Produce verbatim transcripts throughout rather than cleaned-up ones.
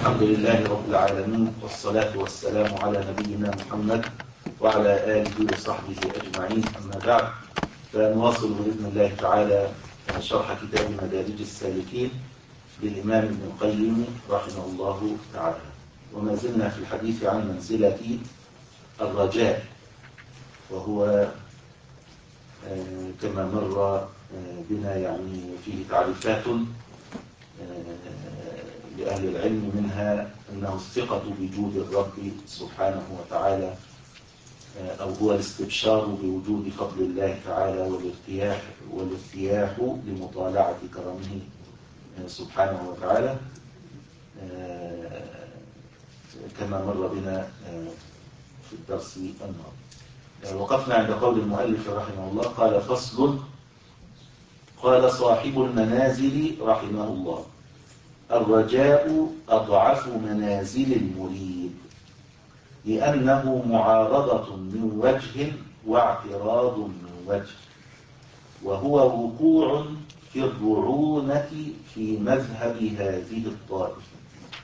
الحمد لله رب العالمين، والصلاة والسلام على نبينا محمد وعلى آله وصحبه أجمعين. أما بعد، فنواصل بإذن الله تعالى شرح كتاب مدارج السالكين للإمام ابن القيم رحمه الله تعالى، وما زلنا في الحديث عن منزلة الرجاء، وهو كما مر بنا يعني فيه تعريفات لأهل العلم، منها أنه الثقة بوجود الرب سبحانه وتعالى، أو هو الاستبشار بوجود فضل الله تعالى والارتياح والارتياح لمطالعة كرمه سبحانه وتعالى، كما مر بنا في الدرس الماضي. وقفنا عند قول المؤلف رحمه الله، قال: فصل. قال صاحب المنازل رحمه الله: الرجاء أضعف منازل المريد، لأنه معارضة من وجه واعتراض من وجه، وهو وقوع في الرعونة في مذهب هذه الطائفة،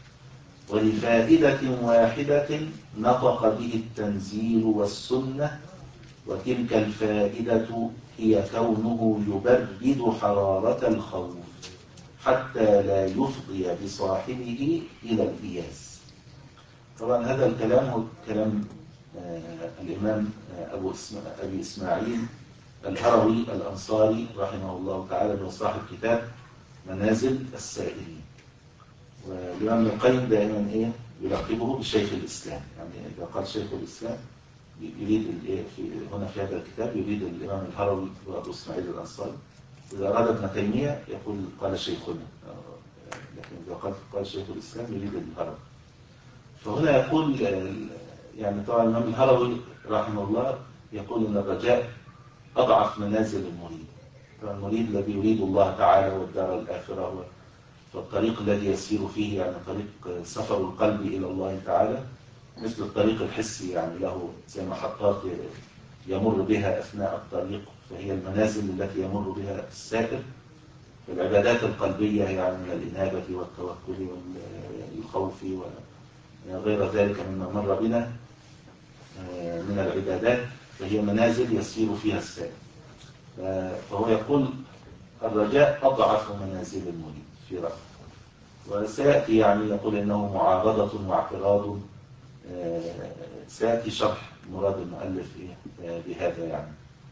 ولفائدة واحدة نطق به التنزيل والسنة، وتلك الفائدة هي كونه يبرد حرارة الخوف حتى لا يفضي بصاحبه إلى الإياس. طبعا هذا الكلام هو كلام آه الإمام آه أبو إسماعيل, أبي إسماعيل الهروي الأنصاري رحمه الله تعالى، من صاحب كتاب منازل السائلين. والإمام ابن القيم دائما إيه يلقبه بشيخ الإسلام، يعني إذا قال شيخ الإسلام يريد في هنا في هذا الكتاب يريد الإمام الهروي وأبو إسماعيل الأنصاري. إذا أراد ابن تيمية يقول قال شيخنا، لكن إذا قال قال شيخ الإسلام يريد الهروي. فهنا يقول يعني طبعا الإمام الهروي رحمه الله يقول إن الرجاء أضعف منازل المريد. فالمريد الذي يريد الله تعالى والدار الآخرة، فالطريق الذي يسير فيه يعني طريق سفر القلب إلى الله تعالى، مثل الطريق الحسي، يعني له زي محطات يمر بها أثناء الطريق، فهي المنازل التي يمر بها السائر. فالعبادات القلبية يعني من الإنابة والتوكل والخوف وغير ذلك مما مر بنا من العبادات، فهي منازل يسير فيها السائر. فهو يقول الرجاء أضعف منازل المريد في رأيه، وسيأتي يعني يقول إنه معارضة واعتراض. سيأتي شرح مراد المؤلف بهذا يعني.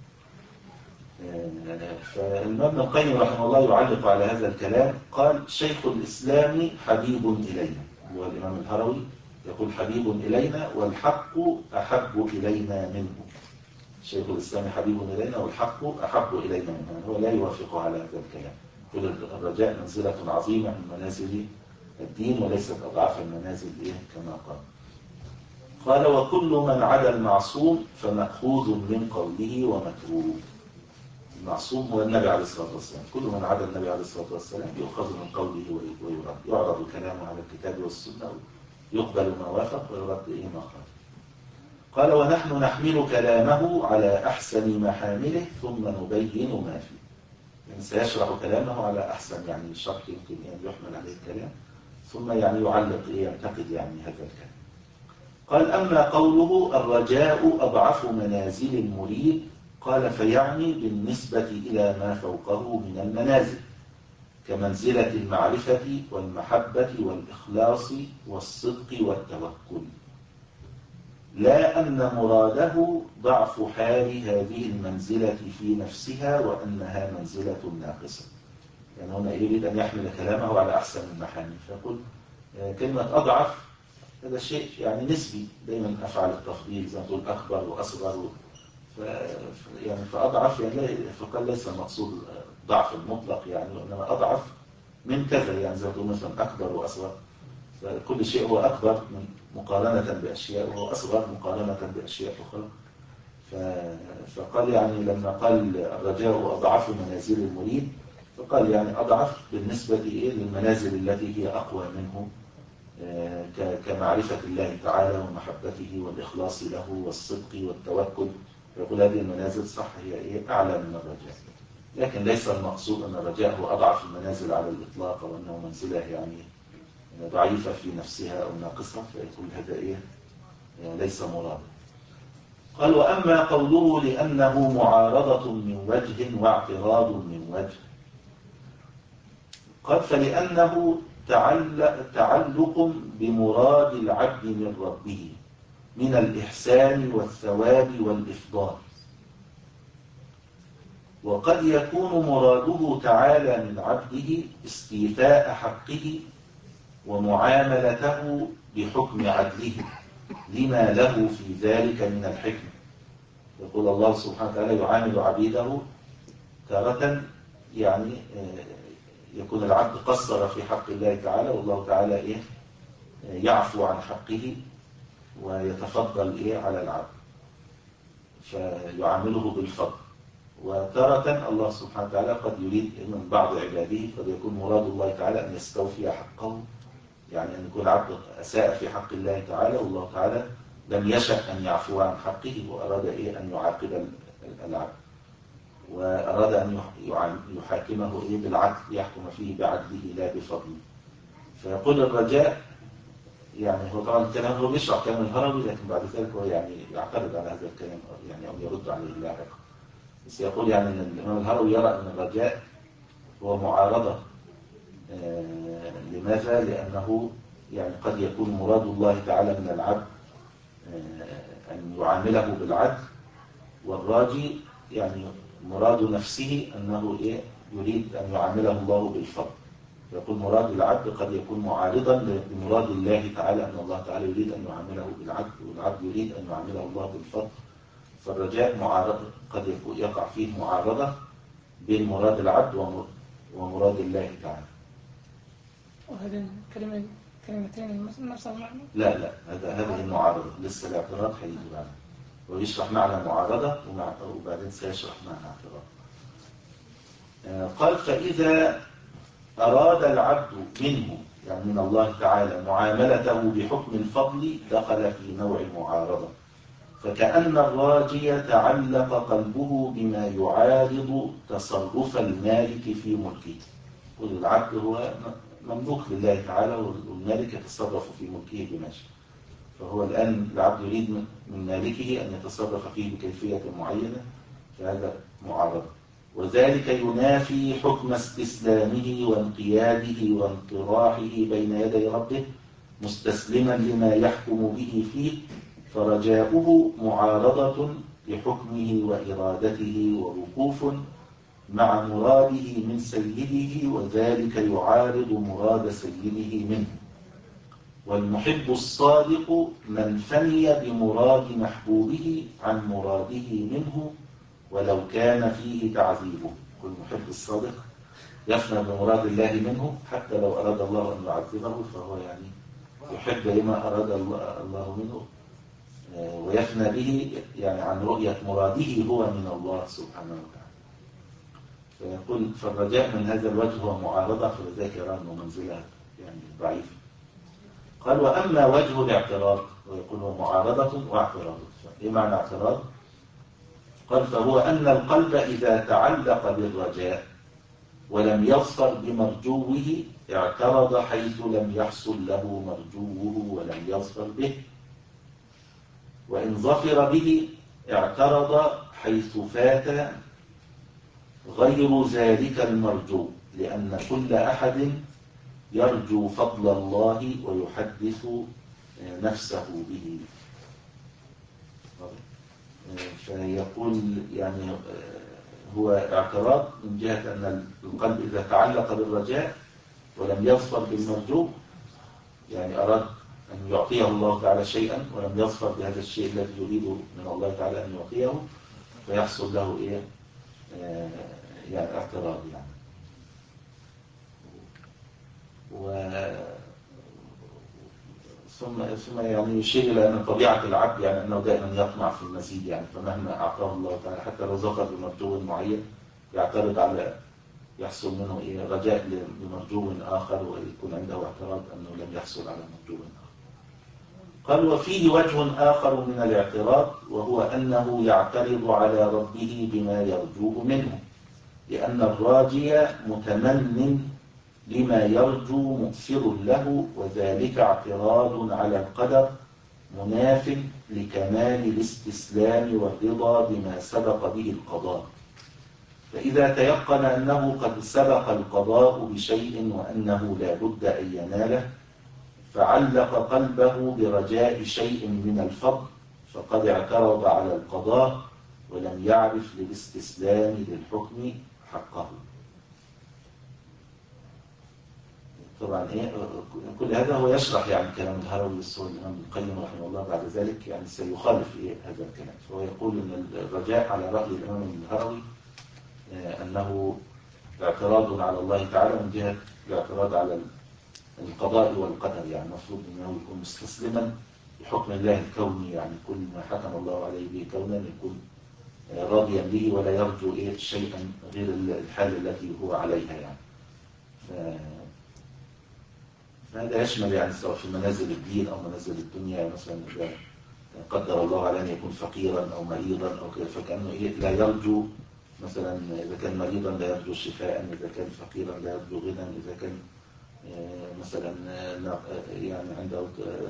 فالإمام ابن القيم رحمه الله يعلق على هذا الكلام، قال: شيخ الإسلام حبيب إلينا، هو الإمام الهروي يقول حبيب إلينا والحق أحب إلينا منه. شيخ الإسلام حبيب إلينا والحق أحب إلينا منه، يعني هو لا يوافق على هذا الكلام. يقول الرجاء منزلة عظيمة من منازل الدين، وليست أضعف المنازل إيه كما قال. قال: وكل من عدا المعصوم فمأخوذ من قوله ومتروك. المعصوم هو النبي عليه الصلاة والسلام، كل من عدا النبي عليه الصلاة والسلام يؤخذ من قوله ويرد، يعرض كلامه على الكتاب والسنة، يقبل ما وافق ويرد إيه ما خالف. قال: ونحن نحمل كلامه على أحسن محامله ثم نبين ما فيه. يعني سيشرح كلامه على أحسن يعني الشرح يمكن أن يحمل عليه الكلام، ثم يعني يعلق إيه ينتقد يعني هذا الكلام. قال: أما قوله الرجاء أضعف منازل المريد، قال: فيعني بالنسبة إلى ما فوقه من المنازل، كمنزلة المعرفة والمحبة والإخلاص والصدق والتوكل، لا أن مراده ضعف حال هذه المنزلة في نفسها وأنها منزلة ناقصة. يعني هنا يريد أن يحمل كلامه على أحسن المحامل، فيقول كلمة أضعف هذا شيء يعني نسبي، دائما أفعل التفضيل زي ما تقول أكبر وأصغر، ف... يعني فأضعف يعني فقال ليس المقصود ضعف المطلق يعني، وإنما أضعف من كذا، يعني زي ما تقول مثلا أكبر وأصغر، فكل شيء هو أكبر من مقارنة بأشياء، وهو أصغر مقارنة بأشياء أخرى. ف... فقال يعني لما قال الرجاء أضعف منازل المريد، فقال يعني أضعف بالنسبة إيه للمنازل التي هي أقوى منه، كمعرفة الله تعالى ومحبته والإخلاص له والصدق والتوكل. يقول هذه المنازل صح هي إيه أعلى من الرجاء، لكن ليس المقصود أن الرجاء هو أضعف المنازل على الإطلاق، وأنه منزلة يعني ضعيفة في نفسها أو ناقصة، فيقول هذا إيه ليس مرادا. قال وأما قوله لأنه معارضة من وجه واعتراض من وجه، قال فلأنه تعلق, تعلق بمراد العبد من ربه من الإحسان والثواب والإفضال، وقد يكون مراده تعالى من عبده استيفاء حقه ومعاملته بحكم عدله لما له في ذلك من الحكمة. يقول الله سبحانه وتعالى يعامل عبيده تارة يعني يكون العبد قصر في حق الله تعالى، والله تعالى إيه يعفو عن حقه ويتفضل إيه على العبد فيعامله بالفضل. وتارة الله سبحانه وتعالى قد يريد من بعض عباده، قد يكون مراد الله تعالى أن يستوفي حقه، يعني أن يكون العبد أساء في حق الله تعالى والله تعالى لم يشأ أن يعفو عن حقه وأراد إيه أن يعاقب العبد، وأراد أن يحاكمه إيه بالعدل، يحكم فيه بعدله لا بفضله. فيقول الرجاء يعني هو طبعا الكلام هو بيشرح كلام الهروي، لكن بعد ذلك هو يعني يعترض على هذا الكلام يعني أو يرد عليه لاحقا. بس يقول يعني أن الإمام الهروي يرى أن الرجاء هو معارضة. آه لماذا؟ لأنه يعني قد يكون مراد الله تعالى من العبد آه أن يعامله بالعدل، والراجي يعني مراد نفسه أنه إيه يريد أن يعامله الله بالفضل. يقول مراد العبد قد يكون معارضا لمراد الله تعالى، أن الله تعالى يريد أن يعامله بالعدل والعبد يريد أن يعامله الله بالفضل. فالرجاء معارضة قد يكون يقع فيه معارضة بين مراد العبد ومراد الله تعالى. وهذه الكلمة كلمتين نفس المعنى؟ لا لا هذا هذه المعارضة لسه الاعتراض هيجي بعدين، ويشرح معنى معارضة وبعدين سيشرح معنى اعتراض. قال فإذا أراد العبد منه يعني من الله تعالى معاملته بحكم الفضل دخل في نوع المعارضة، فكأن الراجي تعلق قلبه بما يعارض تصرف المالك في ملكه. والعبد هو مملوك لله تعالى والمالك يتصرف في ملكه بما شاء، فهو الآن العبد يريد من مالكه أن يتصرف فيه بكيفية معينة، فهذا معارضة. وذلك ينافي حكم استسلامه وانقياده وانطراحه بين يدي ربه مستسلما لما يحكم به فيه، فرجاؤه معارضة لحكمه وإرادته ووقوف مع مراده من سيده، وذلك يعارض مراد سيده منه. والمحب الصادق من فني بمراد محبوبه عن مراده منه ولو كان فيه تعذيبه. والمحب الصادق يفنى بمراد الله منه حتى لو أراد الله أن يعذبه، فهو يعني يحب لما أراد الله منه ويفنى به يعني عن رؤية مراده هو من الله سبحانه وتعالى. فيقول فالرجاء من هذا الوجه هو معارضة، فلذلك يرى أنه منزلة يعني ضعيفة. قال وأما وجه الاعتراض، ويقول هو معارضة واعتراض. إيه معنى اعتراض؟ قال فهو أن القلب إذا تعلق بالرجاء ولم يظفر بمرجوه اعترض حيث لم يحصل له مرجوه ولم يظفر به، وإن ظفر به اعترض حيث فات غير ذلك المرجو، لأن كل أحد يرجو فضل الله ويحدث نفسه به. فيقول يعني هو اعتراض من جهة أن القلب إذا تعلق بالرجاء ولم يظفر بالمرجو، يعني أراد أن يعطيه الله تعالى شيئا ولم يظفر بهذا الشيء الذي يريد من الله تعالى أن يعطيه، فيحصل له إيه آه يعني اعتراض يعني. و ثم ثم يعني يشير إلى أن طبيعة العبد يعني أنه دائما يطمع في المزيد، يعني فمهما أعطاه الله تعالى حتى لو ظفر بمرجو معين يعترض على يحصل منه إيه رجاء لمرجو آخر، ويكون عنده اعتراض أنه لم يحصل على مرجو آخر. قال وفيه وجه آخر من الاعتراض، وهو أنه يعترض على ربه بما يرجوه منه، لأن الراجي متمن لما يرجو مؤثر له، وذلك اعتراض على القدر مناف لكمال الاستسلام والرضا بما سبق به القضاء. فإذا تيقن أنه قد سبق القضاء بشيء وأنه لا بد أن يناله، فعلق قلبه برجاء شيء من الفضل، فقد اعترض على القضاء ولم يعرف للاستسلام للحكم حقه. طبعا ايه كل هذا هو يشرح يعني كلام الهروي والسؤال الامام ابن القيم رحمه الله بعد ذلك يعني سيخالف ايه هذا الكلام. فهو يقول ان الرجاء على راي الامام الهروي انه اعتراض على الله تعالى من جهه الاعتراض على القضاء والقدر، يعني المفروض انه يكون مستسلما لحكم الله الكوني، يعني كل ما حكم الله عليه به كونا يكون راضيا به ولا يرجو ايه شيئا غير الحال التي هو عليها يعني. فهذا يشمل يعني سواء في منازل الدين او منازل الدنيا، يعني مثلا اذا قدر الله عليه ان يكون فقيرا او مريضا او كده فكانه ايه لا يرجو مثلا اذا كان مريضا لا يرجو شفاء، اذا كان فقيرا لا يرجو غنى، اذا كان مثلا يعني عنده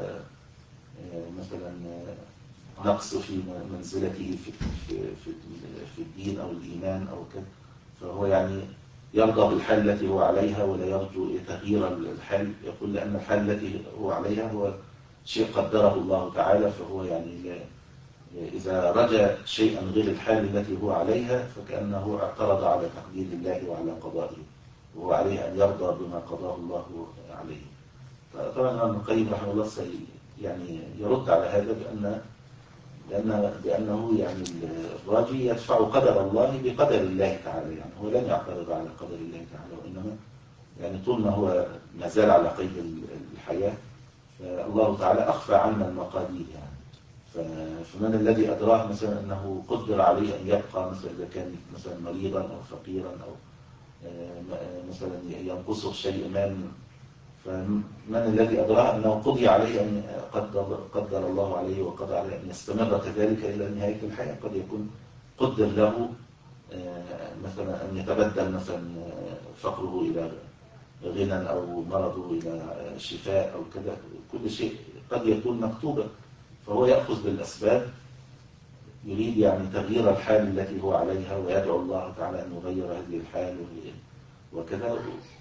مثلا نقص في منزلته في في في في الدين او الايمان او كده، فهو يعني يرضى بالحال التي هو عليها ولا يرجو تغيير الحال. يقول لأن الحال التي هو عليها هو شيء قدره الله تعالى، فهو يعني إذا رجى شيئا غير الحال التي هو عليها فكأنه اعترض على تقدير الله وعلى قضائه، وهو عليه أن يرضى بما قضاه الله عليه. طبعا ابن القيم رحمه الله يعني يرد على هذا بأن لأن بأنه يعني الراجي يدفع قدر الله بقدر الله تعالى، يعني هو لن يعترض على قدر الله تعالى، وإنما يعني طول ما هو ما زال على قيد الحياة فالله تعالى أخفى عنا المقادير يعني. فمن الذي أدراه مثلا أنه قدر عليه أن يبقى مثلا إذا كان مثلا مريضا أو فقيرا أو مثلا ينقصه شيء ما، فمن الذي أدراه أنه قضي عليه أن قدر, قدر الله عليه وقضى عليه أن يستمر كذلك إلى نهاية الحياة. قد يكون قدر له مثلا أن يتبدل مثلا فقره إلى غنى أو مرضه إلى شفاء أو كذا، كل شيء قد يكون مكتوبا، فهو يأخذ بالأسباب يريد يعني تغيير الحال التي هو عليها ويدعو الله تعالى أن يغير هذه الحال وكذا.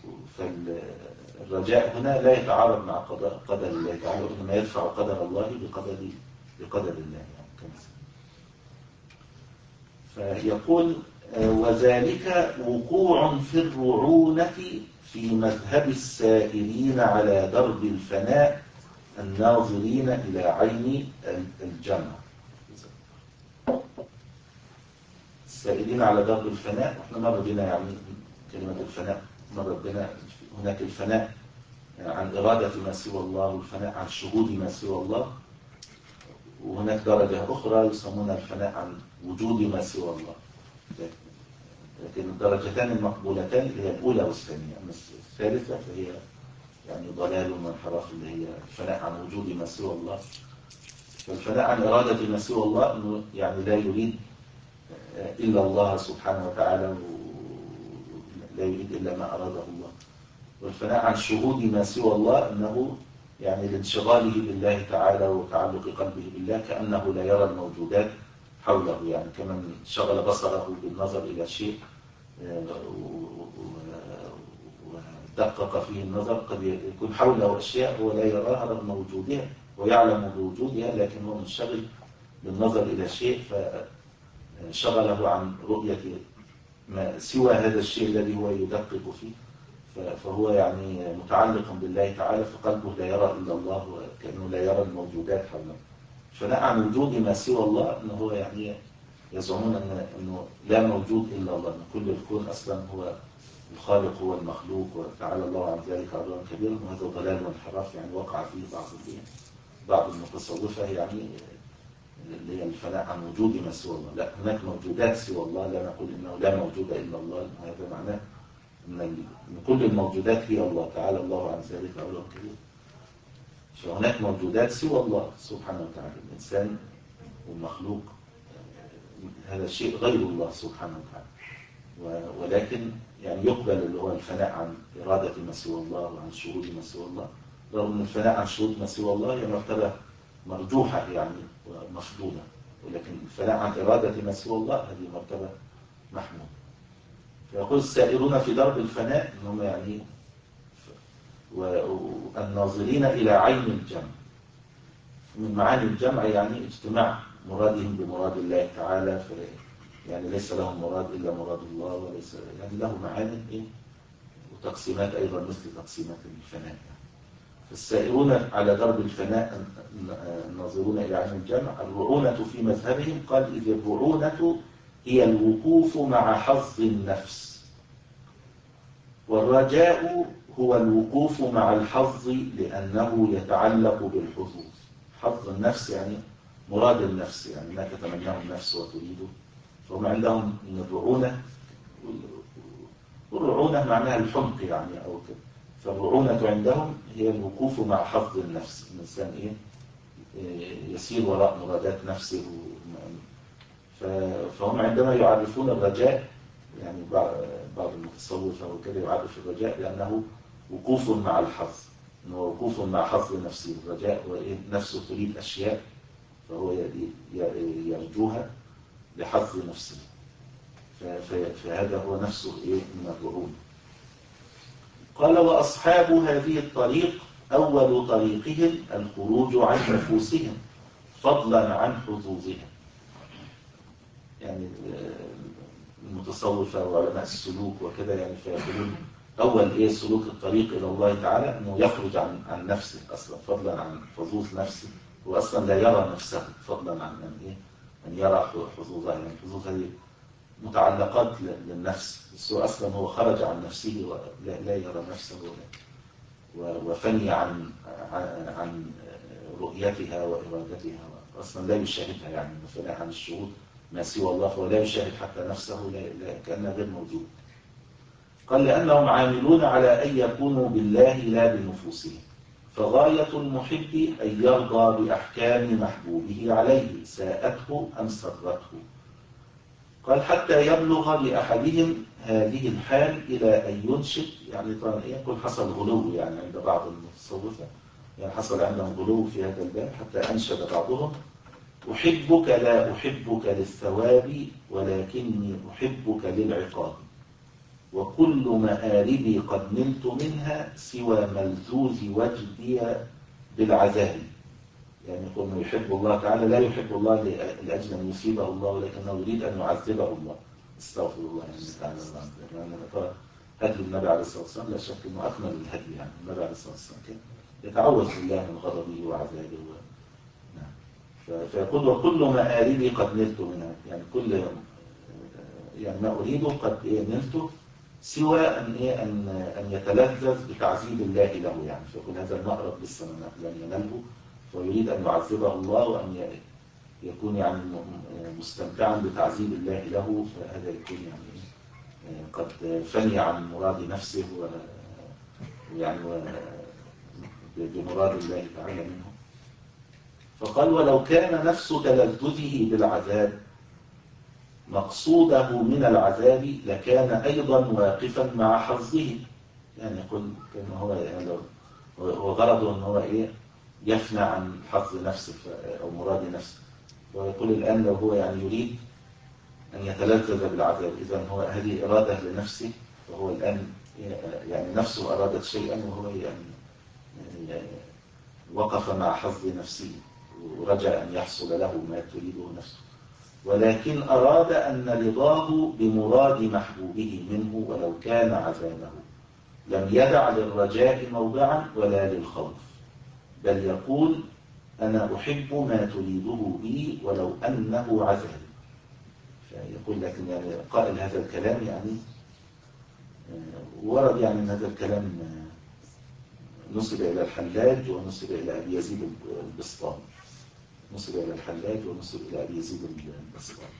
فالرجاء هنا لا يتعارض مع قدر, قدر الله تعالى، وإنما يدفع قدر الله بقدر, بقدر الله يعني كمثال. فيقول وذلك وقوع في الرعونة في مذهب السائرين على درب الفناء الناظرين إلى عين الجنة. السائرين على درب الفناء، واحنا مر بنا يعني كلمة الفناء مر بنا، هناك الفناء عن إرادة ما سوى الله والفناء عن شهود ما سوى الله، وهناك درجة أخرى يسمونها الفناء عن وجود ما سوى الله. لكن الدرجتان المقبولتان هي الأولى والثانية، أما الثالثة فهي يعني ضلال وانحراف، اللي هي الفناء عن وجود ما سوى الله. فالفناء عن إرادة ما سوى الله أنه يعني لا يريد إلا الله سبحانه وتعالى، لا يريد إلا ما أراده الله. والفناء عن شهود ما سوى الله أنه يعني لانشغاله بالله تعالى وتعلق قلبه بالله، كأنه لا يرى الموجودات حوله، يعني كمن شغل بصره بالنظر إلى شيء ودقق فيه النظر، قد يكون حوله أشياء هو لا يراها رغم وجودها ويعلم بوجودها، لكن هو منشغل بالنظر إلى شيء فشغله عن رؤية ما سوى هذا الشيء الذي هو يدقق فيه، فهو يعني متعلق بالله تعالى، فقلبه لا يرى إلا الله وكأنه لا يرى الموجودات حوله. فناء عن وجود ما سوى الله أنه هو يعني يزعمون أن أنه لا موجود إلا الله، أن كل الكون أصلا هو الخالق هو المخلوق، وتعالى الله عن ذلك علوا كبيرا، وهذا ضلال وانحراف يعني وقع فيه بعض بعض المتصوفة، يعني اللي هي الفناء عن وجود ما سوى الله. لا، هناك موجودات سوى الله، لا نقول إنه لا موجود إلا الله، هذا معناه أن كل الموجودات هي الله تعالى الله عن ذلك علوا كبيرا. فهناك موجودات سوى الله سبحانه وتعالى، الإنسان والمخلوق هذا الشيء غير الله سبحانه وتعالى، ولكن يعني يقبل اللي هو الفناء عن إرادة ما سوى الله وعن شهود ما سوى الله، رغم أن الفناء عن شهود ما سوى الله هي مرتبة مرجوحة يعني ومفضولة، ولكن الفناء عن إرادة ما سوى الله هذه مرتبة محمودة. فيقول السائرون في درب الفناء إنهم يعني والناظرين إلى عين الجمع، من معاني الجمع يعني اجتماع مرادهم بمراد الله تعالى، يعني ليس لهم مراد إلا مراد الله، وليس يعني له معاني إيه وتقسيمات أيضا مثل تقسيمات الفناء. فالسائرون على درب الفناء الناظرون إلى عين الجمع. الرعونة في مذهبهم قال إذ الرعونة هي الوقوف مع حظ النفس، والرجاء هو الوقوف مع الحظ لأنه يتعلق بالحظوظ. حظ النفس يعني مراد النفس، يعني ما تتمناه النفس وتريده. فهم عندهم من الرعونة، والرعونة معناها الحمق يعني أو كده، فالرعونة عندهم هي الوقوف مع حظ النفس. الإنسان إيه يسير وراء مرادات نفسه. فهم عندما يعرفون الرجاء، يعني بعض المتصوفة وكده يعرف الرجاء بأنه وقوف مع الحظ، إنه وقوف مع حظ نفسه. الرجاء وإيه نفسه تريد أشياء فهو يرجوها لحظ نفسه، فهذا هو نفسه إيه من الرعونة. قال وأصحاب هذه الطريق أول طريقهم الخروج عن نفوسهم فضلا عن حظوظهم. يعني المتصوفة وعلماء السلوك وكده يعني فيقولون أول إيه سلوك الطريق إلى الله تعالى أنه يخرج عن عن نفسه أصلا فضلا عن حظوظ نفسه. هو أصلا لا يرى نفسه فضلا عن أن إيه أن يرى حظوظه. يعني الحظوظ هذه متعلقات للنفس، بس هو أصلا هو خرج عن نفسه ولا لا يرى نفسه وفني عن عن رؤيتها وإرادتها، أصلا لا يشاهدها. يعني مثلا عن الشهود ما سوى الله فهو لا يشاهد حتى نفسه، لا كأنه غير موجود. قال لأنهم عاملون على أن يكونوا بالله لا بنفوسهم، فغاية المحب أن يرضى بأحكام محبوبه عليه ساءته أم سرته. قال حتى يبلغ لأحدهم هذه الحال إلى أن ينشد، يعني يقول حصل غلو يعني عند بعض المتصوفة، يعني حصل عندهم غلو في هذا الباب حتى أنشد بعضهم أحبك لا أحبك للثواب ولكني أحبك للعقاب، وكل مآربي قد نلت منها سوى ملذوذ وجدي بالعذاب. يعني يقول انه يحب الله تعالى، لا يحب الله لأجل أن يصيبه الله، ولكنه يريد أن يعذبه الله. استغفر الله يعني تعالى. يعني هدي النبي عليه الصلاة والسلام لا شك أنه أكمل الهدي. يعني النبي عليه الصلاة والسلام كان يتعوذ بالله من غضبه وعذابه و... نعم. فيقول وكل مآربي قد نلت منها، يعني كل يعني ما أريده قد إيه نلته، سوى أن إيه أن أن يتلذذ بتعذيب الله له. يعني فيقول هذا المأرب لسه لم ينله، ويريد أن يعذبه الله وأن يكون يعني مستمتعا بتعذيب الله له، فهذا يكون يعني قد فني عن مراد نفسه ويعني بمراد الله تعالى منه. فقال ولو كان نفس تلذذه بالعذاب مقصوده من العذاب لكان أيضا واقفا مع حظه. يعني يقول كما هو يعني لو وغرضه أنه هو إيه يفنى عن حظ نفسه أو مراد نفسه، ويقول الآن لو هو يعني يريد أن يتلذذ بالعذاب، إذن هو هذه إرادة لنفسه، وهو الآن يعني نفسه أرادت شيئا وهو يعني وقف مع حظ نفسه ورجى أن يحصل له ما تريده نفسه، ولكن أراد أن رضاه بمراد محبوبه منه ولو كان عذابه، لم يدع للرجاء موضعا ولا للخوف، بل يقول أنا أحب ما تريده بي ولو أنه عذاب. فيقول لكن يعني قائل هذا الكلام يعني ورد يعني أن هذا الكلام نسب إلى الحلاج ونسب إلى أبي يزيد البسطامي، نسب إلى الحلاج ونسب إلى أبي يزيد البسطامي.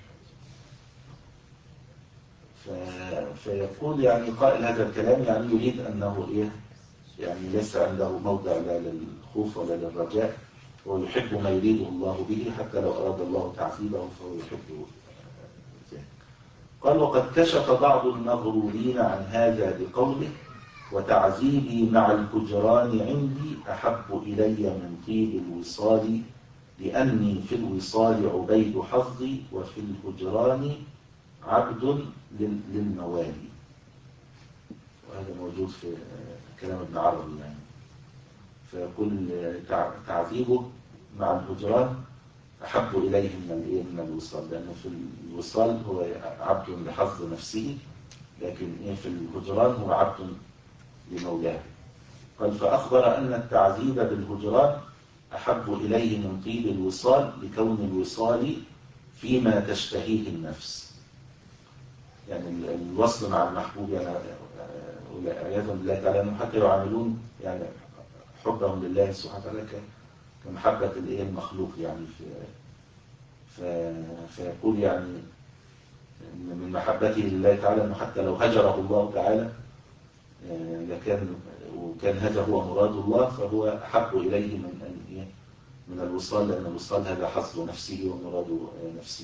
فيقول يعني قائل هذا الكلام يعني يريد أنه إيه يعني ليس عنده موضع لا للخوف ولا للرجاء، ويحب ما يريده الله به حتى لو أراد الله تعذيبه فهو يحب ذلك. قال وقد كشف بعض المغرورين عن هذا بقوله وتعذيبي مع الهجران عندي أحب إلي من طيب الوصال لأني في الوصال عبيد حظي وفي الهجران عبد للموالي. وهذا موجود في كلام ابن عربي يعني. فيقول تعذيبه مع الهجران أحب إليه من من الوصال، لأنه في الوصال هو عبد لحظ نفسه، لكن في الهجران هو عبد لمولاه. قال فأخبر أن التعذيب بالهجران أحب إليه من طيب الوصال لكون الوصال فيما تشتهيه النفس. يعني الوصل مع المحبوب يعني عياذا بالله تعالى حتى يعاملون يعني حبهم لله سبحانه وتعالى كمحبة المخلوق يعني. في فيقول يعني من محبته لله تعالى أنه حتى لو هجره الله تعالى لكان وكان هذا هو مراد الله فهو أحب إليه من أن من الوصال، لأن الوصال هذا حظ نفسه ومراد نفسه.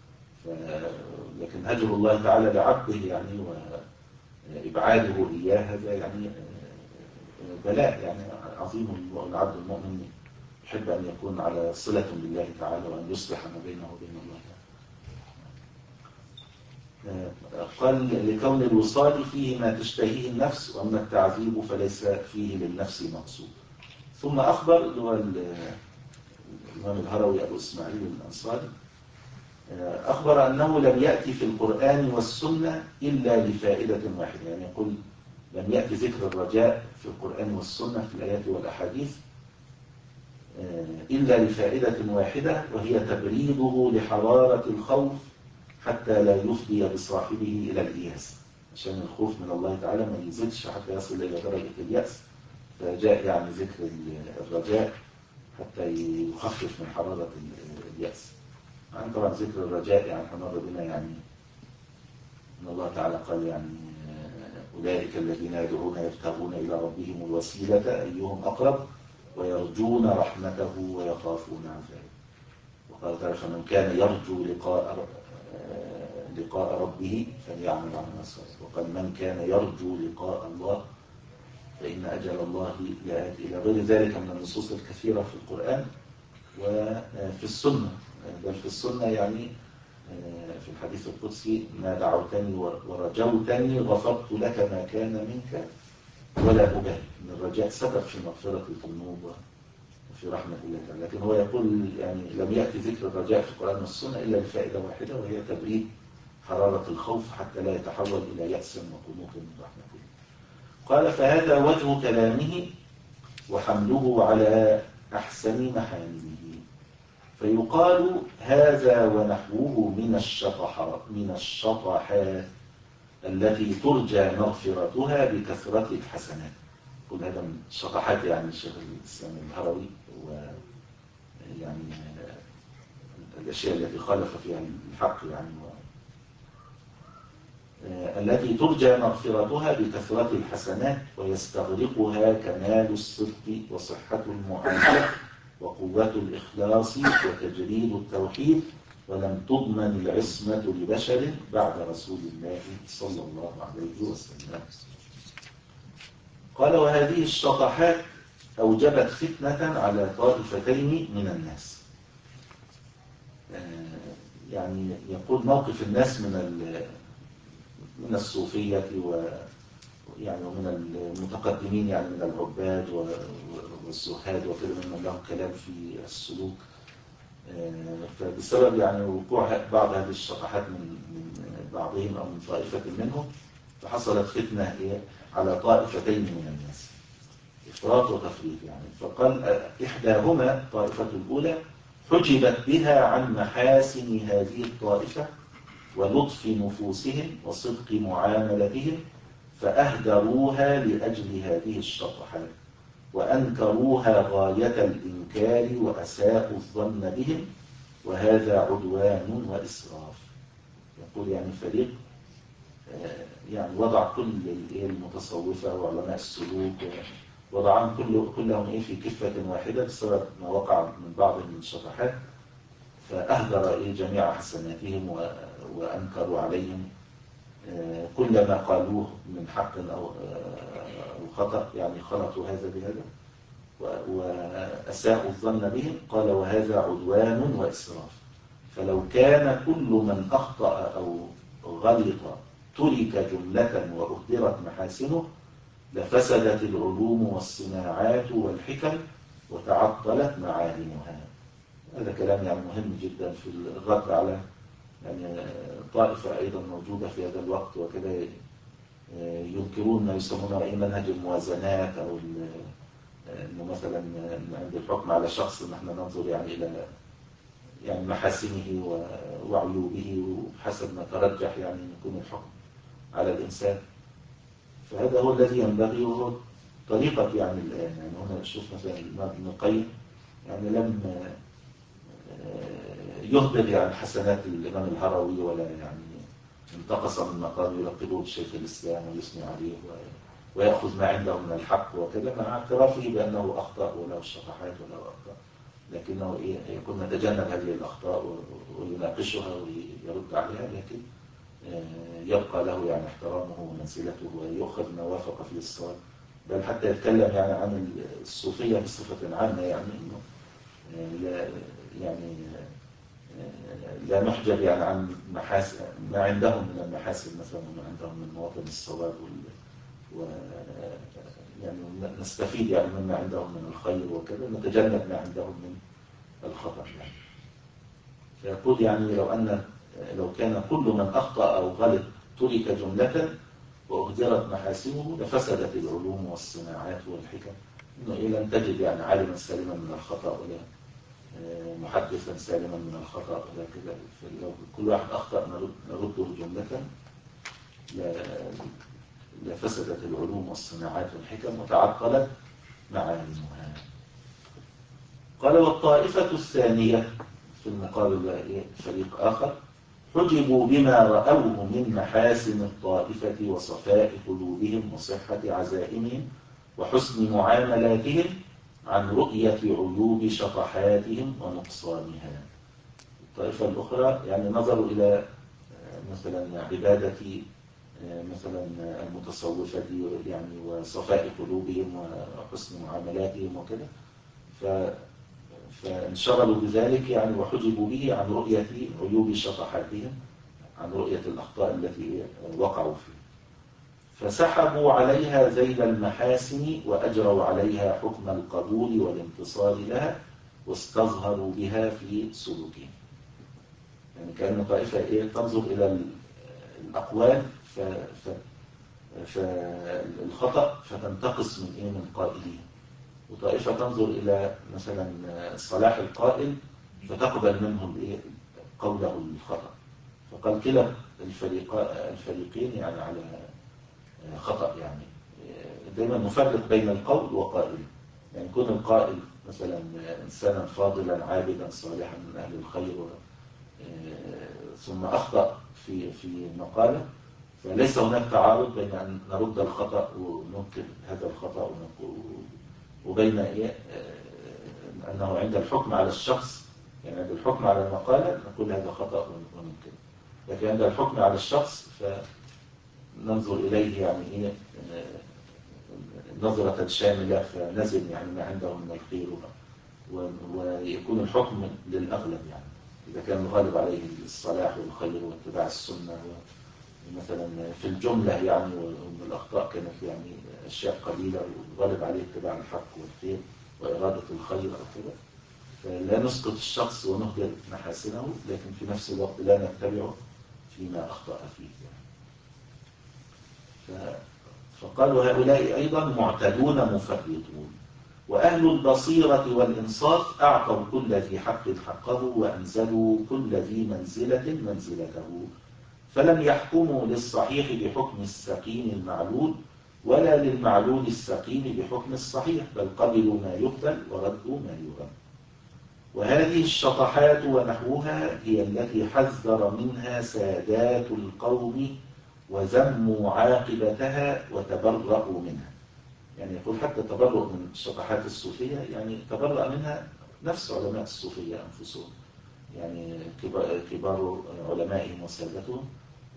لكن هجر الله تعالى لعبده يعني وإبعاده إياه هذا يعني بلاء يعني عظيم. العبد المؤمن يحب أن يكون على صلة بالله تعالى وأن يصلح ما بينه وبين الله تعالى. قال لكون الوصال فيه ما تشتهيه النفس، وأما التعذيب فليس فيه للنفس مقصود. ثم أخبر اللي هو الإمام الهروي أبو إسماعيل الأنصاري أخبر أنه لم يأتي في القرآن والسنة إلا لفائدة واحدة. يعني يقول لم يأتي ذكر الرجاء في القرآن والسنة في الآيات والأحاديث إلا لفائدة واحدة، وهي تبريده لحرارة الخوف حتى لا يفضي بصاحبه إلى الإياس، عشان الخوف من الله تعالى ما يزيدش حتى يصل إلى درجة اليأس. فجاء يعني ذكر الرجاء حتى يخفف من حرارة اليأس. يعني طبعا ذكر الرجاء يعني مر بنا يعني إن الله تعالى قال يعني أولئك الذين يدعون يبتغون إلى ربهم الوسيلة أيهم أقرب ويرجون رحمته ويخافون عذابه. وقال تعالى فمن كان يرجو لقاء لقاء ربه فليعمل عملا صالحا. وقال من كان يرجو لقاء الله فإن أجل الله لآت. إلى غير ذلك من النصوص الكثيرة في القرآن وفي السنة. بل في السنة يعني في الحديث القدسي ما دعوتني ورجوتني غفرت لك ما كان منك ولا أبالي. إن الرجاء سبب في مغفرة الذنوب وفي رحمة الله تعالى. لكن هو يقول يعني لم يأتي ذكر الرجاء في القرآن والسنة إلا لفائدة واحدة، وهي تبريد حرارة الخوف حتى لا يتحول إلى يأس وقنوط من رحمة الله. قال فهذا وجه كلامه وحمله على أحسن محامله. فيقال هذا ونحوه من الشطحات من الشطحات التي ترجى مغفرتها بكثرة الحسنات. كل هذا من الشطحات يعني الشيخ الإسلام الهروي ويعني الأشياء التي خالف فيها الحق يعني التي ترجى مغفرتها بكثرة الحسنات ويستغرقها كمال الصدق وصحة المعاملة وقوة الإخلاص وتجريد التوحيد، ولم تضمن العصمة لبشر بعد رسول الله صلى الله عليه وسلم. قال وهذه الشطحات أوجبت فتنة على طائفتين من الناس. يعني يقول موقف الناس من من الصوفية ويعني ومن المتقدمين يعني من العباد والزهاد وكل من لهم كلام في السلوك. فبسبب يعني وقوع بعض هذه الشطحات من بعضهم أو من طائفة منهم فحصلت فتنة على طائفتين من الناس، إفراط وتفريط يعني. فقال إحداهما الطائفة الأولى حجبت بها عن محاسن هذه الطائفة ولطف نفوسهم وصدق معاملتهم فأهدروها لأجل هذه الشطحات وأنكروها غاية الإنكار وأساءوا الظن بهم، وهذا عدوان وإسراف. يقول يعني فريق يعني وضع كل المتصوفة وعلماء السلوك وضعهم كل كلهم إيه في كفة واحدة بسبب ما وقع من بعض من الشطحات، فأهدر إيه جميع حسناتهم وأنكروا عليهم كل ما قالوه من حق أو خطأ يعني خلطوا هذا بهذا وأساءوا الظن بهم. قال وهذا عدوان وإسراف. فلو كان كل من أخطأ أو غلط ترك جملة وأهدرت محاسنه لفسدت العلوم والصناعات والحكم وتعطلت معالمها. هذا كلام يعني مهم جدا في الرد على يعني طائفة أيضا موجودة في هذا الوقت وكذا ينكرون ما يسمونه منهج الموازنات أو إنه مثلا عند الحكم على شخص نحن ننظر يعني إلى يعني محاسنه وعيوبه وحسب ما ترجح يعني يكون الحكم على الإنسان. فهذا هو الذي ينبغي وهو طريقة يعني الآن. يعني هنا نشوف مثلا ابن القيم يعني لم يهدر يعني حسنات الإمام الهروي ولا يعني انتقص من مقام يلقبه بشيخ الإسلام ويثني عليه ويأخذ ما عنده من الحق وكذا مع اعترافه بأنه أخطأ وله الشطحات وله أخطأ، لكنه يكون يتجنب هذه الأخطاء ويناقشها ويرد عليها، لكن يبقى له يعني احترامه ومنزلته ويؤخذ ما وافق فيه الصواب. بل حتى يتكلم يعني عن الصوفية بصفة عامة يعني إنه لا يعني لا نحجب يعني عن محاسن ما عندهم من المحاسن مثلا وما عندهم من مواطن الصواب و يعني نستفيد يعني مما عندهم من الخير وكذا، نتجنب ما عندهم من الخطأ يعني. فيقول يعني لو أن لو كان كل من أخطأ أو غلط ترك جملة وأهدرت محاسنه لفسدت العلوم والصناعات والحكم. إنه لن تجد يعني عالما سالما من الخطأ ولا محدثا سالما من الخطأ ولا كذا. فلو كل واحد أخطأ نرده جملة لفسدت العلوم والصناعات والحكم وتعطلت معالمها. قال والطائفة الثانية في المقابل فريق آخر حجبوا بما رأوه من محاسن الطائفة وصفاء قلوبهم وصحة عزائمهم وحسن معاملاتهم عن رؤية عيوب شطحاتهم ونقصانها. الطائفة الأخرى يعني نظروا إلى مثلا عبادة مثلا المتصوفة يعني وصفاء قلوبهم وحسن معاملاتهم وكذا، فانشغلوا بذلك يعني وحجبوا به عن رؤية عيوب شطحاتهم، عن رؤية الأخطاء التي وقعوا فيها، فسحبوا عليها ذيل المحاسن وأجروا عليها حكم القبول والانتصار لها واستظهروا بها في سلوكهم. يعني كأن طائفة إيه تنظر إلى الأقوال ف... ف... فالخطأ فتنتقص من إيه من قائلين، وطائفة تنظر إلى مثلا صلاح القائل فتقبل منه الإيه قوله الخطأ. فقال كلا الفريقين يعني على خطأ. يعني دائما نفرق بين القول وقائل. يعني يكون القائل مثلا إنسانا فاضلا عابدا صالحا من أهل الخير ثم أخطأ في في مقالة، فليس هناك تعارض بين أن نرد الخطأ وننكر هذا الخطأ وبين إيه أنه عند الحكم على الشخص يعني عند الحكم على المقالة نقول هذا خطأ وننكر، لكن عند الحكم على الشخص فننظر إليه يعني إيه نظرة شاملة فنزل يعني ما عنده من الخير ويكون الحكم للأغلب. يعني إذا كان الغالب عليه الصلاح والخير واتباع السنة مثلا في الجملة يعني والأخطاء كانت يعني أشياء قليلة والغالب عليه اتباع الحق والخير وإرادة الخير أو كده، فلا نسقط الشخص ونهدر محاسنه، لكن في نفس الوقت لا نتبعه فيما أخطأ فيه يعني. فقالوا هؤلاء أيضا معتدون مفرطون، وأهل البصيرة والإنصاف أعطوا كل ذي حق حقه وأنزلوا كل ذي منزلة منزلته، فلم يحكموا للصحيح بحكم السقيم المعلول ولا للمعلول السقيم بحكم الصحيح، بل قبلوا ما يقبل وردوا ما يرد. وهذه الشطحات ونحوها هي التي حذر منها سادات القوم وذموا عاقبتها وتبرأوا منها. يعني يقول حتى تبرؤ من الشطحات الصوفية يعني تبرأ منها نفس علماء الصوفية أنفسهم، يعني كبار علمائهم وسادتهم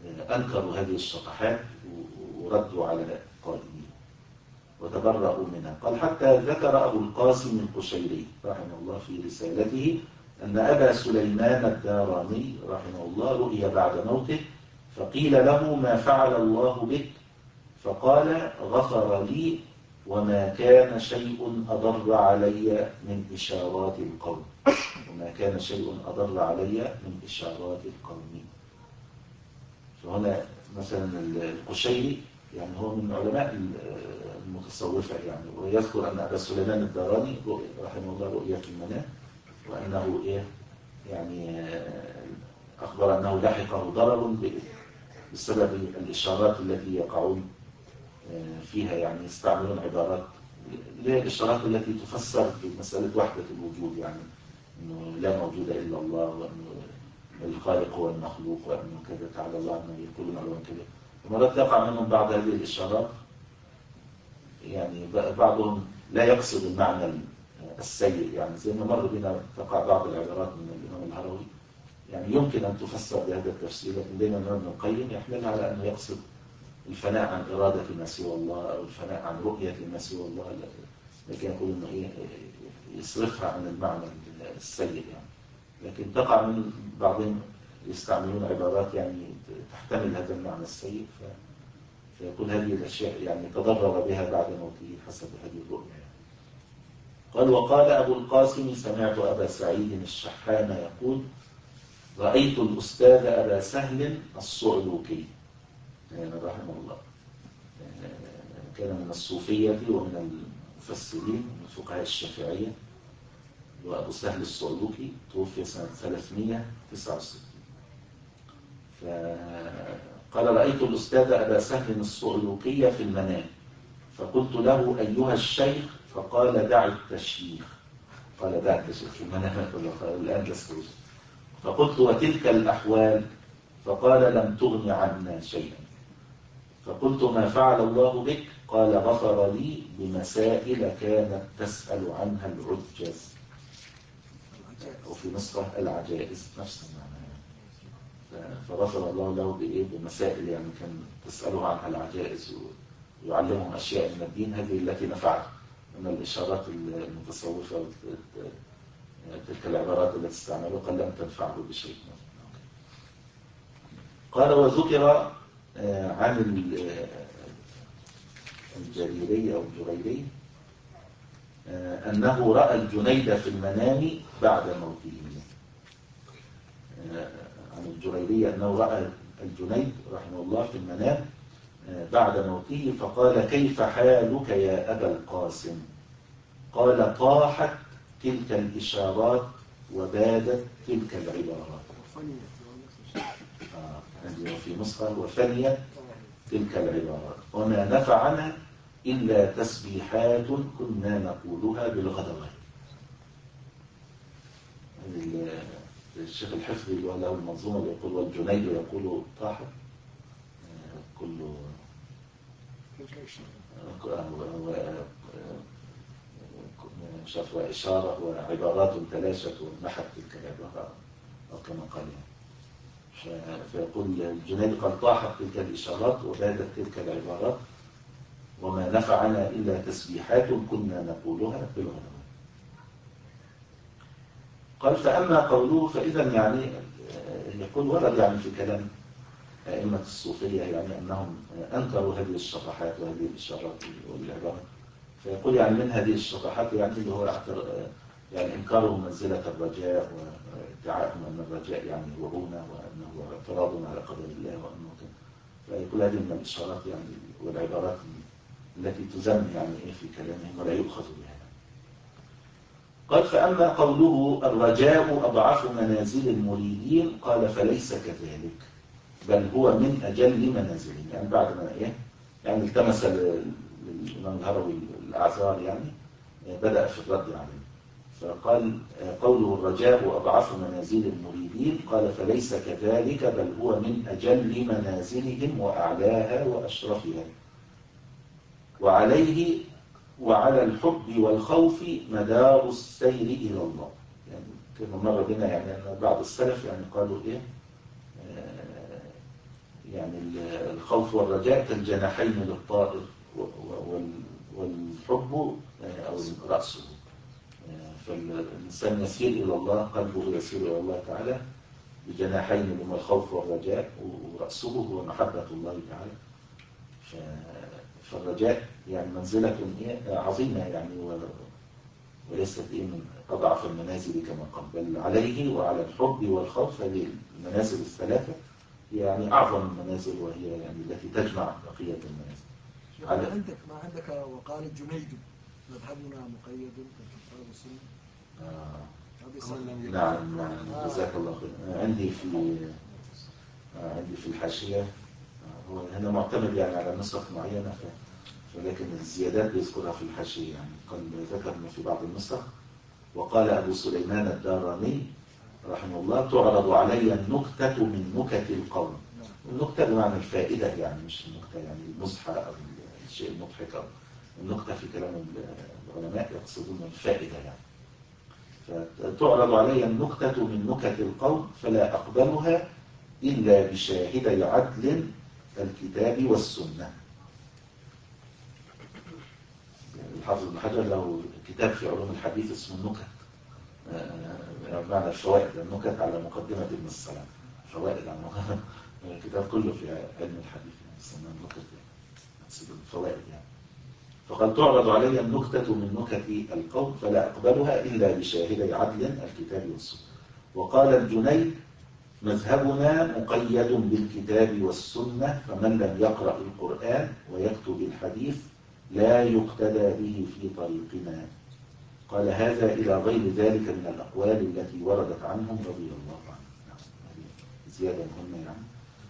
أنكروا هذه الشطحات وردوا على القائلين وتبرأوا منها. قال حتى ذكر أبو القاسم القشيري رحمه الله في رسالته أن أبا سليمان الداراني رحمه الله رؤي بعد موته فقيل له ما فعل الله بك؟ فقال غفر لي وما كان شيء أضر علي من إشارات القوم وما كان شيء أضر علي من إشارات القوم. فهنا مثلا القشيري يعني هو من علماء المتصوفة يعني، ويذكر أن أبا سليمان الداراني رحمه الله رؤيا في المنام وأنه إيه يعني أخبر أنه لحقه ضرر بسبب الإشارات التي يقعون فيها، يعني يستعملون عبارات اللي هي الإشارات التي تفسر بمسألة وحدة الوجود، يعني أنه لا موجود إلا الله وأنه الخالق هو المخلوق وأنه كذا تعالى الله أنه يقولون على كذا. ومرات يقع منهم بعض هذه الإشارات يعني بعضهم لا يقصد المعنى السيء، يعني زي ما مر بنا تقع بعض العبارات من الإمام الهروي يعني يمكن أن تفسر بهذا التفسير، لكن دائما ابن القيم يحملها على أنه يقصد الفناء عن إرادة ما سوى الله أو الفناء عن رؤية ما سوى الله، لكن يقول أنه إيه يصرفها عن المعنى السيء يعني. لكن تقع من بعضهم يستعملون عبارات يعني تحتمل هذا المعنى السيء، فيقول هذه الأشياء يعني تضرر بها بعد موته حسب هذه الرؤية يعني. قال وقال أبو القاسم سمعت أبا سعيد الشحام يقول رأيت الأستاذ أبا سهل الصعلوكي يعني رحمه الله، كان من الصوفية ومن المفسرين من فقهاء الشافعية، وأبو سهل الصعلوكي توفي سنة ثلاثمائة وتسعة وستين. فقال رأيت الأستاذ أبا سهل الصعلوكي في المنام فقلت له أيها الشيخ فقال دع التشييخ. قال دع التشييخ في المنام الآن تستوجب. فقلت وتلك الأحوال؟ فقال لم تغن عنا شيئا. فقلت ما فعل الله بك؟ قال غفر لي بمسائل كانت تسأل عنها العجاز، وفي نسخة العجائز نفس المعنى، فغفر الله له بإيه بمسائل يعني كان تسأله عنها العجائز ويعلمهم أشياء من الدين، هذه التي نفعت من الإشارات المتصوفة تلك العبارات التي استعملوا قال لم تنفعه بشيء. قال وذكر عن الجريري أو الجريري أنه رأى الجنيد في المنام بعد موته. عن الجريري أنه رأى الجنيد رحمه الله في المنام بعد موته فقال كيف حالك يا أبا القاسم؟ قال طاحت تلك الإشارات وبادت تلك العبارات. عندنا في نسخة وفنيت تلك العبارات وما نفعنا إلا تسبيحات كنا نقولها بالغدوات. الشيخ الحفظي له المنظومة يقول والجنيد يقول طاحت كله شاف إشارة وعبارات تلاشت ومحت تلك العبارات أو كما قال يعني. فيقول الجنيد قال طاحت تلك الإشارات وبادت تلك العبارات وما نفعنا إلا تسبيحات كنا نقولها بالغدوات. قال فأما قوله فإذا يعني يقول ورد يعني في كلام أئمة الصوفية يعني أنهم أنكروا هذه الشطحات وهذه الإشارات والعبارات، فيقول يعني من هذه الشطحات يعني اللي هو يعني إنكارهم منزلة الرجاء وادعائهم أن الرجاء يعني وعونه وأنه اعتراض على قدر الله وأنه فيقول هذه من الإشارات يعني والعبارات التي تزم يعني إيه في كلامهم ولا يؤخذ بها. قال فأما قوله الرجاء أضعف منازل المريدين قال فليس كذلك بل هو من أجل منازلهم. يعني بعد ما إيه يعني التمس للإمام الهروي الأعذار يعني بدأ في الرد عليه، فقال قوله الرجاء أضعف منازل المريدين قال فليس كذلك بل هو من أجل منازلهم وأعلاها وأشرفها، وعليه وعلى الحب والخوف مدار السير إلى الله. يعني كما مر بنا يعني أن بعض السلف يعني قالوا إيه يعني الخوف والرجاء كالجناحين للطائر والحب أو رأسه. فالإنسان يسير إلى الله، قلبه يسير إلى الله تعالى بجناحين هما الخوف والرجاء، ورأسه هو محبة الله تعالى. فالرجاء يعني منزلة عظيمة يعني، وليست إيه من أضعف المنازل كما قال، بل عليه وعلى الحب والخوف هذه المنازل الثلاثة يعني أعظم المنازل، وهي يعني التي تجمع بقية المنازل. على عندك ما عندك وقال الجنيد مذهبنا مقيد بالكتاب والسنة. آه. نعم نعم جزاك الله خير. عندي في آه عندي في الحاشية آه هو هنا معتمد يعني على نسخ معينة، ولكن الزيادات بيذكرها في الحاشية. يعني قال ذكر في بعض النسخ: وقال أبو سليمان الداراني رحمه الله: تعرض علي النكتة من نكت القوم. النكتة بمعنى الفائدة يعني، مش النكتة يعني المزحة أو الشيء المضحك، أو النكتة في كلام العلماء يقصدون الفائدة يعني. فتعرض علي النكتة من نكت القوم فلا أقبلها إلا بشاهدي عدل الكتاب والسنة. الحافظ ابن حجر له كتاب في علوم الحديث اسمه النكت، بمعنى الفوائد، النكت على مقدمة ابن السلام، فوائد عن الكتاب كله في علم الحديث يعني يسمى النكت يعني الفوائد يعني. فقال: تعرض علي النكتة من نكت القوم فلا أقبلها إلا بشاهدي عدل الكتاب والسنة. وقال الجنيد: مذهبنا مقيد بالكتاب والسنة، فمن لم يقرأ القرآن ويكتب الحديث لا يقتدى به في طريقنا. قال: هذا إلى غير ذلك من الأقوال التي وردت عنهم رضي الله عنهم. هذه زيادة مهمة يعني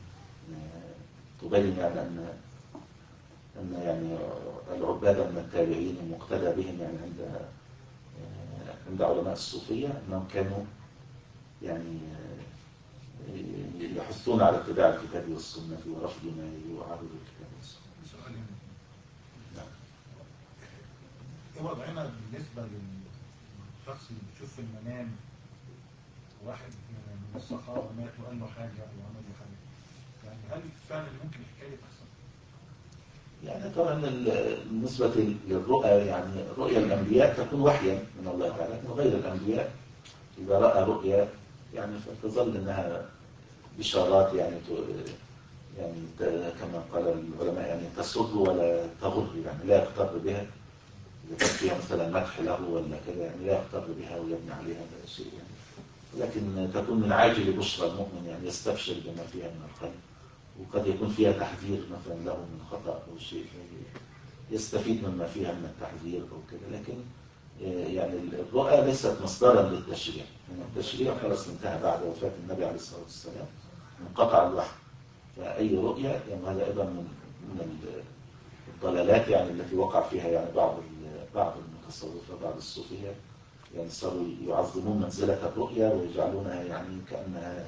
تبين يعني أن أن يعني العباد من التابعين المقتدى بهم يعني عند عند علماء الصوفية أنهم كانوا يعني يحثون على اتباع الكتاب والسنة ورفض ما يعارض الكتاب والسنة. سؤال نعم. ايه وضعنا بالنسبة للشخص اللي بيشوف في المنام واحد من الصحابة مات وقال له حاجة أو عمل له حاجة، يعني هل فعلا ممكن الحكاية تحصل؟ يعني طبعا بالنسبة للرؤى يعني رؤيا الأنبياء تكون وحيا من الله تعالى، لكن غير الأنبياء إذا رأى رؤيا يعني فتظل أنها بشارات يعني يعني كما قال العلماء يعني تسر ولا تغر، يعني لا يغتر بها. إذا كان فيها مثلا مدح له ولا كذا يعني لا يغتر بها ويبني عليها هذا الشيء يعني، لكن تكون من عاجل بشرى المؤمن يعني يستبشر بما فيها من الخير، وقد يكون فيها تحذير مثلا له من خطأ أو شيء يستفيد مما فيها من التحذير أو كذا. لكن يعني الرؤى ليست مصدرا للتشريع، يعني التشريع خلاص انتهى بعد وفاة النبي عليه الصلاة والسلام، انقطع الوحي. فأي رؤيا يعني هذا أيضا من من الضلالات يعني التي وقع فيها يعني بعض بعض المتصوفة بعض الصوفية، يعني صاروا يعظمون منزلة الرؤيا ويجعلونها يعني كأنها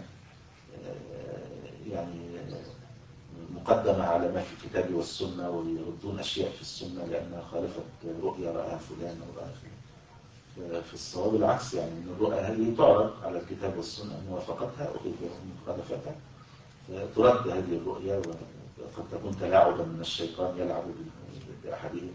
يعني مقدمة على ما في الكتاب والسنة، ويردون أشياء في السنة لأنها خالفت رؤيا رأها فلان أو رأها فلان. في الصواب العكس، يعني أن الرؤى هذه تعرض على الكتاب والسنة، موافقتها أو مخالفتها فترد هذه الرؤيا، وقد تكون تلاعبا من الشيطان يلعب بأحدهم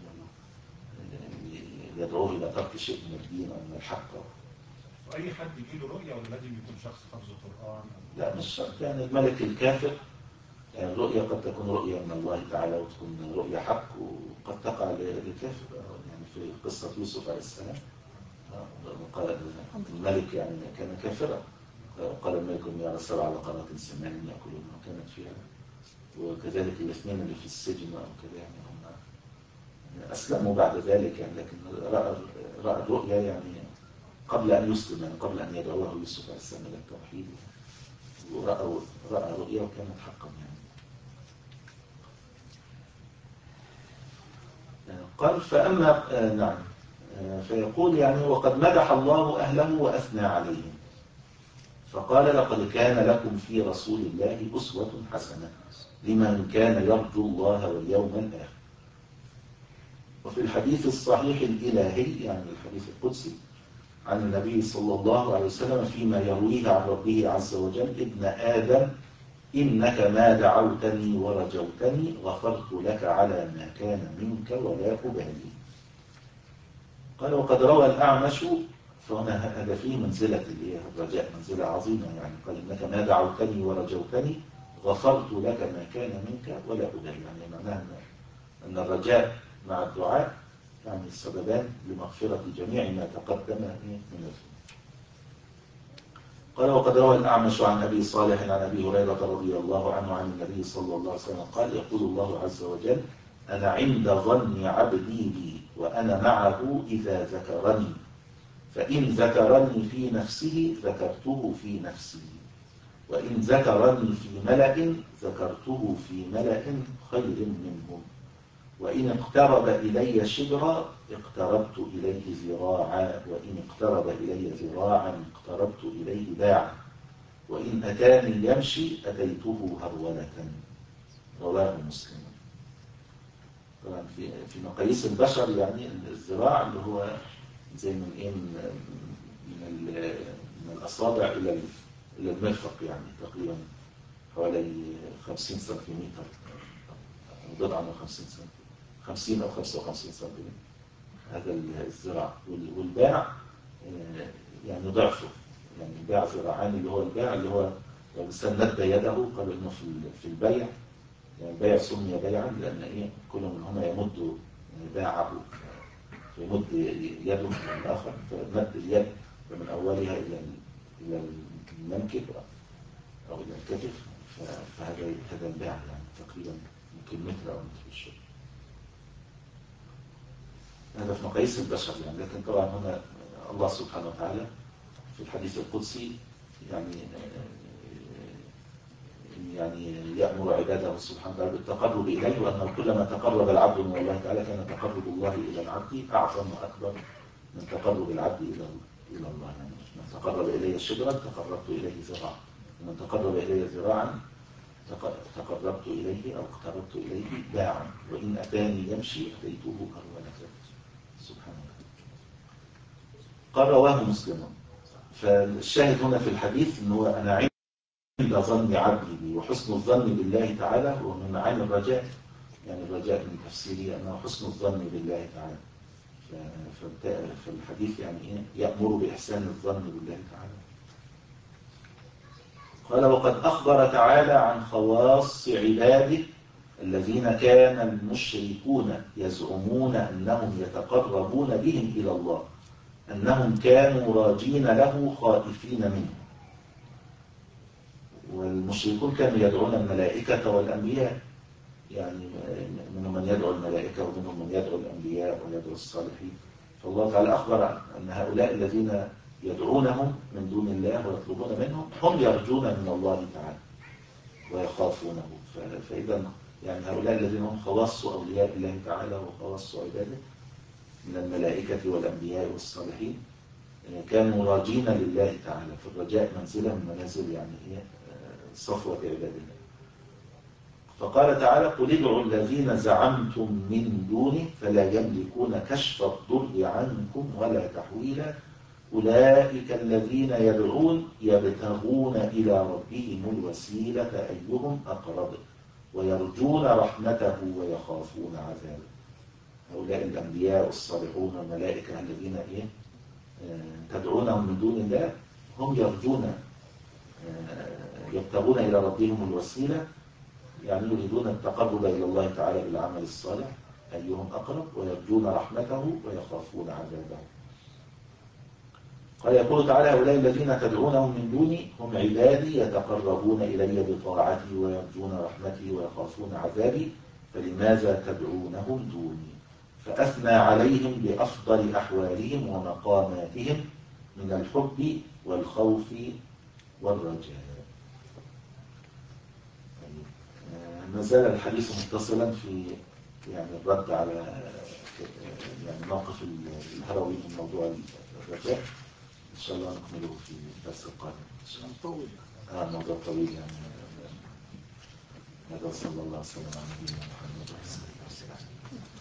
يدعوه إلى ترك شيء من الدين أو من الحق. وأي حد يجي له رؤيا ولا لازم يكون شخص حافظ القرآن؟ لا مش شرط، يعني الملك الكافر يعني الرؤيا قد تكون رؤيا من الله تعالى وتكون رؤيا حق، وقد تقع للكافر. يعني في قصة يوسف عليه السلام قال الملك يعني كان كافرا، قال الملك إني أرى سبع بقرات سمان يأكلون وكانت فيها، وكذلك الاثنين اللي في السجن أو كذا يعني هم أسلموا بعد ذلك يعني، لكن رأى رأى الرؤيا يعني قبل أن يسلم، يعني قبل أن يدعوه يوسف عليه السلام إلى التوحيد، ورأى رأى رؤيا وكانت حقا يعني. قال فأما آه نعم آه فيقول يعني: وقد مدح الله أهله وأثنى عليهم، فقال: لقد كان لكم في رسول الله أسوة حسنة لمن كان يرجو الله واليوم الآخر. وفي الحديث الصحيح الإلهي يعني الحديث القدسي عن النبي صلى الله عليه وسلم فيما يرويه عن ربه عز وجل: ابن آدم إنك ما دعوتني ورجوتني غفرت لك على ما كان منك ولا أبالي. قال وقد روى الأعمش، فهنا هذا فيه منزلة الرجاء، منزلة عظيمة يعني. قال إنك ما دعوتني ورجوتني غفرت لك ما كان منك ولا أبالي، يعني معناها أن الرجاء مع الدعاء يعني السببان لمغفرة جميع ما تقدم من الذنوب. قال وقد روى الأعمش عن أبي صالح عن أبي هريرة رضي الله عنه عن النبي صلى الله عليه وسلم قال يقول الله عز وجل أنا عند ظن عبدي بي وأنا معه إذا ذكرني، فإن ذكرني في نفسه ذكرته في نفسي، وإن ذكرني في ملأ ذكرته في ملأ خير منهم، وإن اقترب إلي شبرا اقتربت إليه ذراعا، وإن اقترب إلي ذراعا اقتربت إليه باعا، وإن أتاني يمشي أتيته هرولة. رواه مسلم. طبعا في في مقاييس البشر يعني الذراع اللي هو زي من ايه من من الاصابع الى الى المرفق، يعني تقريبا حوالي خمسين سنتيمتر، بضعة من خمسين سنتيمتر، خمسين او خمسة وخمسين سنتيمتر هذا الذراع. والباع يعني ضعفه، يعني الباع ذراعان، اللي هو الباع اللي هو لو الانسان مد يده قالوا انه في في البيع، يعني البيع سمي بيعا لان ايه كل منهما يمد باعه، يمد يده من الاخر، فمد اليد من اولها الى الى المنكب او الى الكتف، فهذا هذا الباع يعني تقريبا يمكن متر او متر بالشبه. هذا في مقاييس البشر يعني. لكن طبعا هنا الله سبحانه وتعالى في الحديث القدسي يعني يعني يأمر عباده سبحانه وتعالى بالتقرب إليه، وأنه كلما تقرب العبد من الله تعالى كان تقرب الله إلى العبد أعظم وأكبر من تقرب العبد إلى إلى الله. يعني من تقرب إلي شبرا تقربت إليه ذراعا، ومن تقرب إلي ذراعا تقربت إليه أو اقتربت إليه باعا، وإن أتاني يمشي أتيته هرولة. سبحان الله. قال رواه مسلم. فالشاهد هنا في الحديث أنه أنا عند عند ظن عبدي بي، وحسن الظن بالله تعالى هو من معاني الرجاء. يعني الرجاء من تفسيره أنه حسن الظن بالله تعالى. فالحديث يعني إيه يأمر بإحسان الظن بالله تعالى. قال وقد أخبر تعالى عن خواص عباده الذين كان المشركون يزعمون أنهم يتقربون بهم إلى الله، أنهم كانوا راجين له خائفين منه. والمشركون كانوا يدعون الملائكة والأنبياء، يعني منهم من يدعو الملائكة ومنهم من يدعو الأنبياء ويدعو الصالحين. فالله تعالى أخبر أن هؤلاء الذين يدعونهم من دون الله ويطلبون منهم هم يرجون من الله تعالى ويخافونه. فإذا يعني هؤلاء الذين هم خواص أولياء الله تعالى وخواص عباده من الملائكة والأنبياء والصالحين كانوا راجين لله تعالى. فالرجاء منزلة من منازل يعني هي صفوة عباد الله. فقال تعالى قل ادعوا الذين زعمتم من دونه فلا يملكون كشف الضر عنكم ولا تحويلا أولئك الذين يدعون يبتغون إلى ربهم الوسيلة أيهم أقرب ويرجون رحمته ويخافون عذابه. هؤلاء الأنبياء والصالحون والملائكة الذين إيه تدعونهم من دون الله هم يرجون يبتغون إلى ربهم الوسيلة، يعني يريدون التقرب إلى الله تعالى بالعمل الصالح أيهم أقرب ويرجون رحمته ويخافون عذابه. قال يقول تعالى هؤلاء الذين تدعونهم من دوني هم عبادي يتقربون إلي بطاعتي ويرجون رحمتي ويخافون عذابي فلماذا تدعونهم دوني؟ فأثنى عليهم بأفضل أحوالهم ومقاماتهم من الحب والخوف والرجاء. ما زال الحديث متصلا في يعني الرد على يعني موقف الهروي من موضوع الرجاء. إن شاء الله نكمله في الدرس القادم. طويل. آه موضوع طويل يعني. هذا صلى الله عليه وسلم على نبينا محمد وعلى آله وصحبه وسلم.